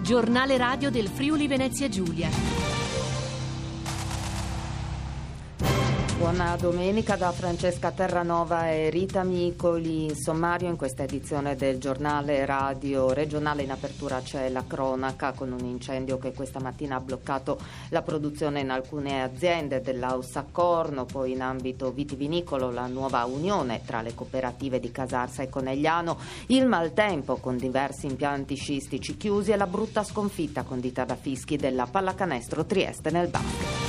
Giornale radio del Friuli Venezia Giulia. Buona domenica da Francesca Terranova e Rita Micoli. In sommario in questa edizione del giornale radio regionale in apertura c'è la cronaca con un incendio che questa mattina ha bloccato la produzione in alcune aziende dell'Aussacorno, poi in ambito vitivinicolo la nuova unione tra le cooperative di Casarsa e Conegliano, il maltempo con diversi impianti sciistici chiusi e la brutta sconfitta condita da fischi della Pallacanestro Trieste nel basket.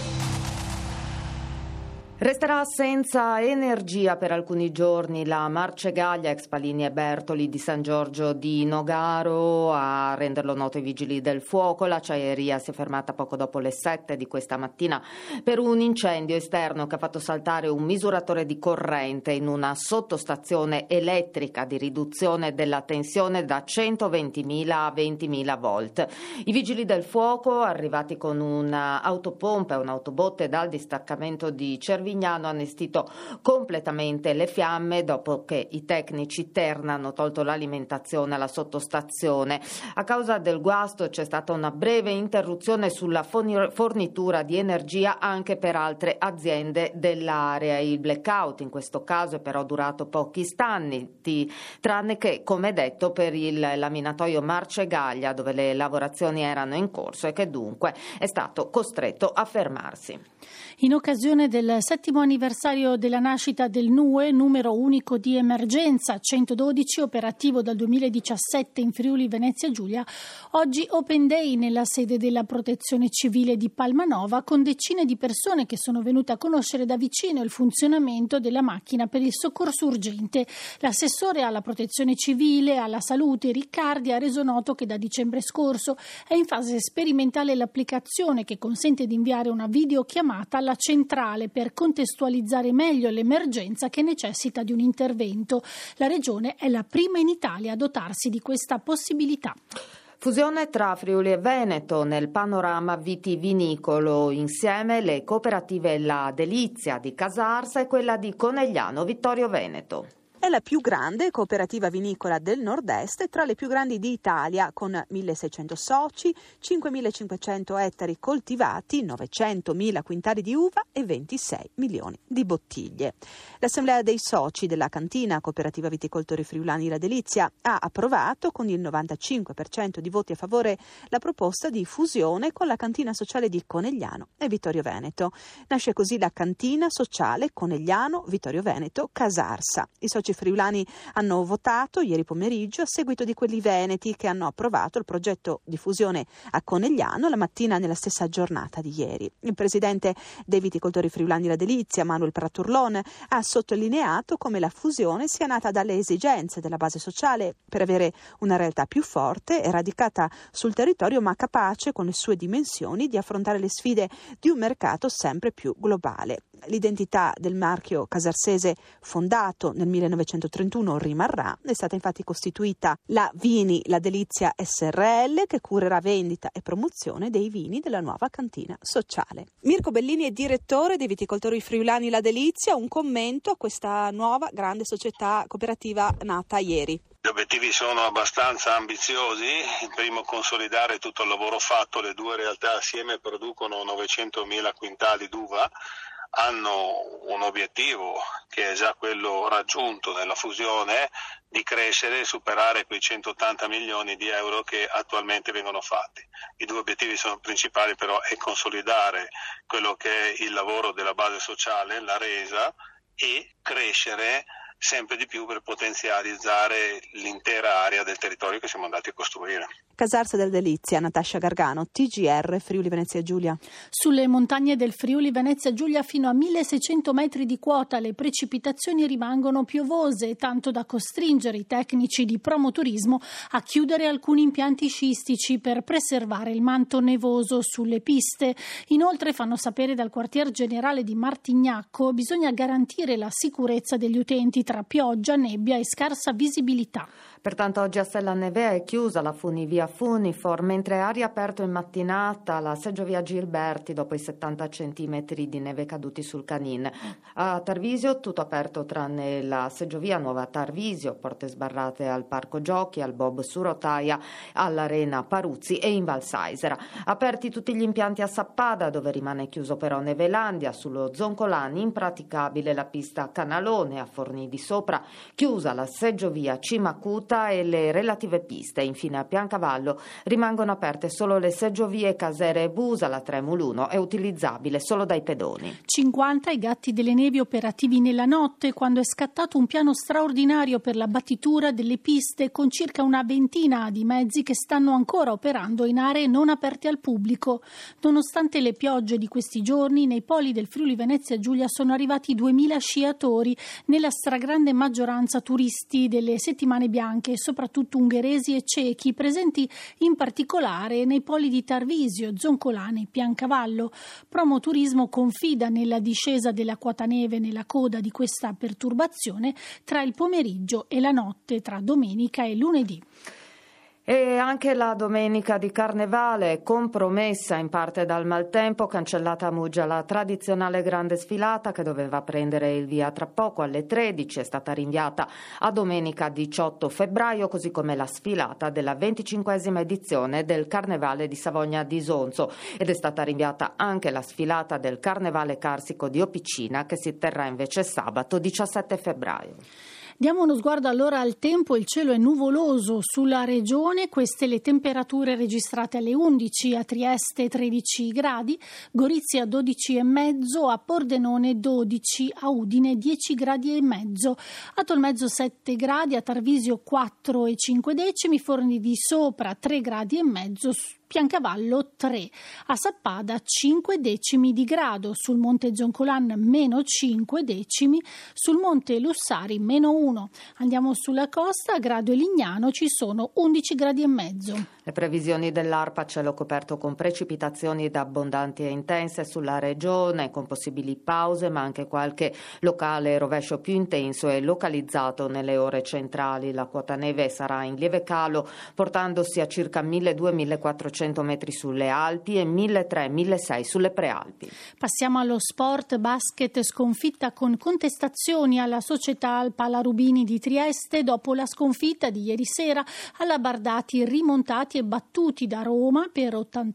Resterà senza energia per alcuni giorni la Marcegaglia, ex Palini e Bertoli di San Giorgio di Nogaro. A renderlo noto i vigili del fuoco, l'acciaieria si è fermata poco dopo le 7 di questa mattina per un incendio esterno che ha fatto saltare un misuratore di corrente in una sottostazione elettrica di riduzione della tensione da 120.000 a 20.000 volt. I vigili del fuoco, arrivati con un'autopompa e un'autobotte dal distaccamento di Cervignano, hanno allestito completamente le fiamme dopo che i tecnici Terna hanno tolto l'alimentazione alla sottostazione. A causa del guasto c'è stata una breve interruzione sulla fornitura di energia anche per altre aziende dell'area. Il blackout in questo caso è però durato pochi istanti, tranne che, come detto, per il laminatoio Marcegaglia, dove le lavorazioni erano in corso e che dunque è stato costretto a fermarsi. In occasione del 7° anniversario della nascita del NUE, numero unico di emergenza 112, operativo dal 2017 in Friuli Venezia Giulia, oggi Open Day nella sede della Protezione Civile di Palmanova, con decine di persone che sono venute a conoscere da vicino il funzionamento della macchina per il soccorso urgente. L'assessore alla Protezione Civile, alla Salute Riccardi, ha reso noto che da dicembre scorso è in fase sperimentale l'applicazione che consente di inviare una videochiamata alla centrale per contestualizzare meglio l'emergenza che necessita di un intervento. La Regione è la prima in Italia a dotarsi di questa possibilità. Fusione tra Friuli e Veneto nel panorama vitivinicolo. Insieme le cooperative La Delizia di Casarsa e quella di Conegliano Vittorio Veneto. È la più grande cooperativa vinicola del nord-est, tra le più grandi d'Italia, con 1.600 soci, 5.500 ettari coltivati, 900.000 quintali di uva e 26 milioni di bottiglie. L'assemblea dei soci della cantina Cooperativa Viticoltori Friulani La Delizia ha approvato con il 95% di voti a favore la proposta di fusione con la cantina sociale di Conegliano e Vittorio Veneto. Nasce così la cantina sociale Conegliano Vittorio Veneto Casarsa. I soci friulani hanno votato ieri pomeriggio a seguito di quelli veneti che hanno approvato il progetto di fusione a Conegliano la mattina nella stessa giornata di ieri. Il presidente dei viticoltori friulani La Delizia, Manuel Praturlon, ha sottolineato come la fusione sia nata dalle esigenze della base sociale per avere una realtà più forte e radicata sul territorio, ma capace con le sue dimensioni di affrontare le sfide di un mercato sempre più globale. L'identità del marchio casarsese, fondato nel 1931, rimarrà. È stata infatti costituita la Vini La Delizia SRL, che curerà vendita e promozione dei vini della nuova cantina sociale. Mirko Bellini è direttore dei viticoltori friulani La Delizia. Un commento a questa nuova grande società cooperativa nata ieri. Gli obiettivi sono abbastanza ambiziosi. Il primo, consolidare tutto il lavoro fatto. Le due realtà assieme producono 900.000 quintali d'uva. Hanno un obiettivo, che è già quello raggiunto nella fusione, di crescere e superare quei 180 milioni di euro che attualmente vengono fatti. I due obiettivi principali però è consolidare quello che è il lavoro della base sociale, la resa, e crescere sempre di più per potenzializzare l'intera area del territorio che siamo andati a costruire. Casarsa del Delizia, Natascia Gargano, TGR Friuli Venezia Giulia. Sulle montagne del Friuli Venezia Giulia fino a 1.600 metri di quota le precipitazioni rimangono piovose, tanto da costringere i tecnici di Promoturismo a chiudere alcuni impianti sciistici per preservare il manto nevoso sulle piste. Inoltre, fanno sapere dal quartier generale di Martignacco, bisogna garantire la sicurezza degli utenti tra pioggia, nebbia e scarsa visibilità. Pertanto oggi a Sella Nevea è chiusa la funivia Funifor, mentre ha riaperto in mattinata la seggiovia Gilberti dopo i 70 centimetri di neve caduti sul Canin. A Tarvisio tutto aperto tranne la seggiovia Nuova Tarvisio, porte sbarrate al Parco Giochi, al Bob su rotaia, all'Arena Paruzzi e in Valsaisera. Aperti tutti gli impianti a Sappada, dove rimane chiuso però Nevelandia, sullo Zoncolani impraticabile la pista Canalone, a Forni di Sopra chiusa la seggiovia Cimacuta e le relative piste. Infine a Piancavallo rimangono aperte solo le seggiovie Casere e Busa, la Tremul 1 è utilizzabile solo dai pedoni. 50 i gatti delle nevi operativi nella notte, quando è scattato un piano straordinario per la battitura delle piste con circa una ventina di mezzi che stanno ancora operando in aree non aperte al pubblico. Nonostante le piogge di questi giorni, nei poli del Friuli Venezia Giulia sono arrivati 2000 sciatori, nella stragrande maggioranza turisti delle settimane bianche, soprattutto ungheresi e cechi, presenti in particolare nei poli di Tarvisio, Zoncolane e Piancavallo. Promoturismo confida nella discesa della quota neve nella coda di questa perturbazione tra il pomeriggio e la notte, tra domenica e lunedì. E anche la domenica di Carnevale, compromessa in parte dal maltempo, cancellata a Muggia la tradizionale grande sfilata che doveva prendere il via tra poco alle 13, è stata rinviata a domenica 18 febbraio, così come la sfilata della 25esima edizione del Carnevale di Savogna di Isonzo, ed è stata rinviata anche la sfilata del Carnevale Carsico di Opicina, che si terrà invece sabato 17 febbraio. Diamo uno sguardo allora al tempo. Il cielo è nuvoloso sulla regione, queste le temperature registrate alle 11, a Trieste 13 gradi, Gorizia 12,5, a Pordenone 12, a Udine 10 gradi e mezzo, a Tolmezzo 7 gradi, a Tarvisio 4,5, Forni di Sopra 3 gradi e mezzo, Piancavallo 3, a Sappada 5 decimi di grado, sul Monte Zoncolan meno 5 decimi, sul Monte Lussari meno 1. Andiamo sulla costa, a Grado e Lignano ci sono 11 gradi e mezzo. Le previsioni dell'ARPA: cielo coperto con precipitazioni da abbondanti e intense sulla regione, con possibili pause, ma anche qualche locale rovescio più intenso e localizzato nelle ore centrali. La quota neve sarà in lieve calo, portandosi a circa 1.200-1.400 metri sulle Alpi e 1.300-1.600 sulle Prealpi. Passiamo allo sport. Basket, sconfitta con contestazioni alla società Alpala Rubini di Trieste dopo la sconfitta di ieri sera alla Bardati, rimontati e battuti da Roma per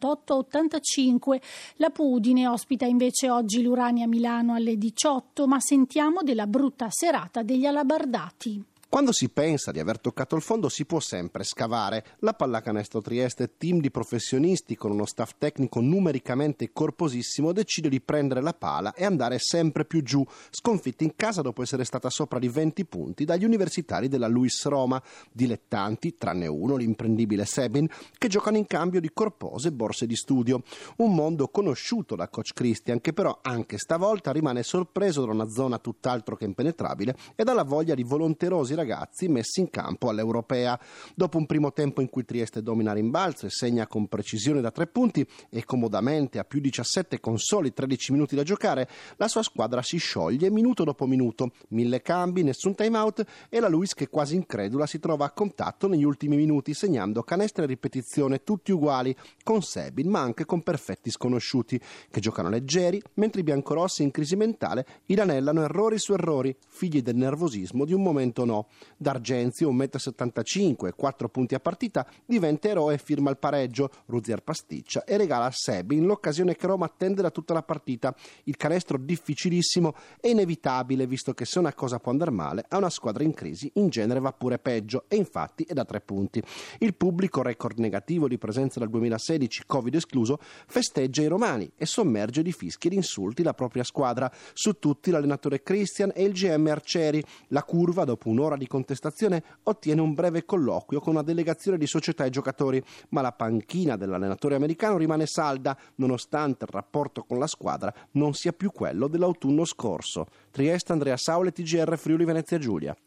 88-85. La Pudine ospita invece oggi l'Urania Milano alle 18, ma sentiamo della brutta serata degli Alabardati. Quando si pensa di aver toccato il fondo si può sempre scavare. La Pallacanestro Trieste, team di professionisti con uno staff tecnico numericamente corposissimo, decide di prendere la pala e andare sempre più giù, sconfitta in casa dopo essere stata sopra di 20 punti dagli universitari della Luis Roma, dilettanti, tranne uno, l'imprendibile Sebin, che giocano in cambio di corpose borse di studio. Un mondo conosciuto da coach Christian, che però anche stavolta rimane sorpreso da una zona tutt'altro che impenetrabile e dalla voglia di volonterosi ragazzi messi in campo all'Europea. Dopo un primo tempo in cui Trieste domina a rimbalzo e segna con precisione da 3 punti e comodamente a più 17 con soli 13 minuti da giocare, la sua squadra si scioglie minuto dopo minuto, 1000 cambi, nessun time out e la Luis, che quasi incredula, si trova a contatto negli ultimi minuti segnando canestri a ripetizione tutti uguali, con Sebin ma anche con perfetti sconosciuti che giocano leggeri, mentre i biancorossi in crisi mentale inanellano errori su errori, figli del nervosismo di un momento no. D'Argenzio, 1,75 m, 4 punti a partita, diventa eroe e firma il pareggio. Ruzier pasticcia e regala a Sebin l'occasione che Roma attende da tutta la partita. Il canestro difficilissimo e inevitabile, visto che se una cosa può andare male a una squadra in crisi in genere va pure peggio, e infatti è da 3 punti. Il pubblico, record negativo di presenza dal 2016, Covid escluso, festeggia i romani e sommerge di fischi ed insulti la propria squadra. Su tutti l'allenatore Christian e il GM Arcieri. La curva, dopo un'ora di contestazione, ottiene un breve colloquio con una delegazione di società e giocatori, ma la panchina dell'allenatore americano rimane salda, nonostante il rapporto con la squadra non sia più quello dell'autunno scorso. Trieste, Andrea Saule, TGR Friuli Venezia Giulia.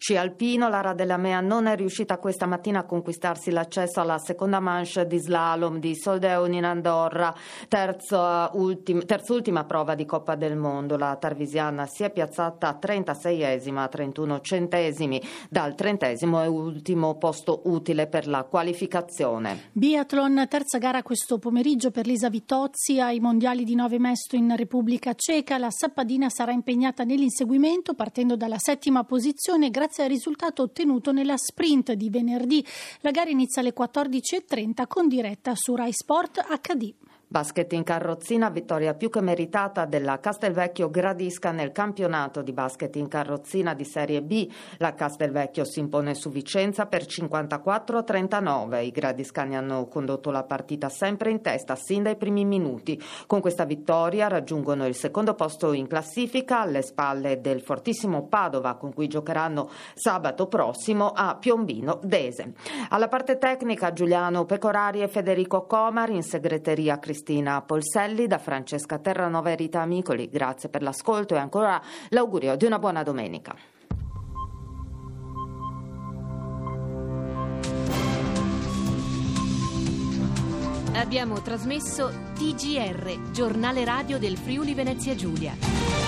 Sci alpino, Lara Della Mea non è riuscita questa mattina a conquistarsi l'accesso alla seconda manche di slalom di Soldeun in Andorra, terz'ultima prova di Coppa del Mondo. La tarvisiana si è piazzata 36esima a 31 centesimi dal 30esimo e ultimo posto utile per la qualificazione. Biathlon, terza gara questo pomeriggio per Lisa Vitozzi ai mondiali di Nove Mesto in Repubblica Ceca. La sappadina sarà impegnata nell'inseguimento partendo dalla settima posizione grazie al risultato ottenuto nella sprint di venerdì. La gara inizia alle 14.30 con diretta su Rai Sport HD. Basket in carrozzina, vittoria più che meritata della Castelvecchio Gradisca nel campionato di basket in carrozzina di Serie B. La Castelvecchio si impone su Vicenza per 54-39. I gradiscani hanno condotto la partita sempre in testa sin dai primi minuti. Con questa vittoria raggiungono il secondo posto in classifica alle spalle del fortissimo Padova, con cui giocheranno sabato prossimo a Piombino Dese. Alla parte tecnica Giuliano Pecorari e Federico Comar, in segreteria Cristina Polselli, da Francesca Terranova e Rita Amicoli. Grazie per l'ascolto e ancora l'augurio di una buona domenica. Abbiamo trasmesso TGR, giornale radio del Friuli Venezia Giulia.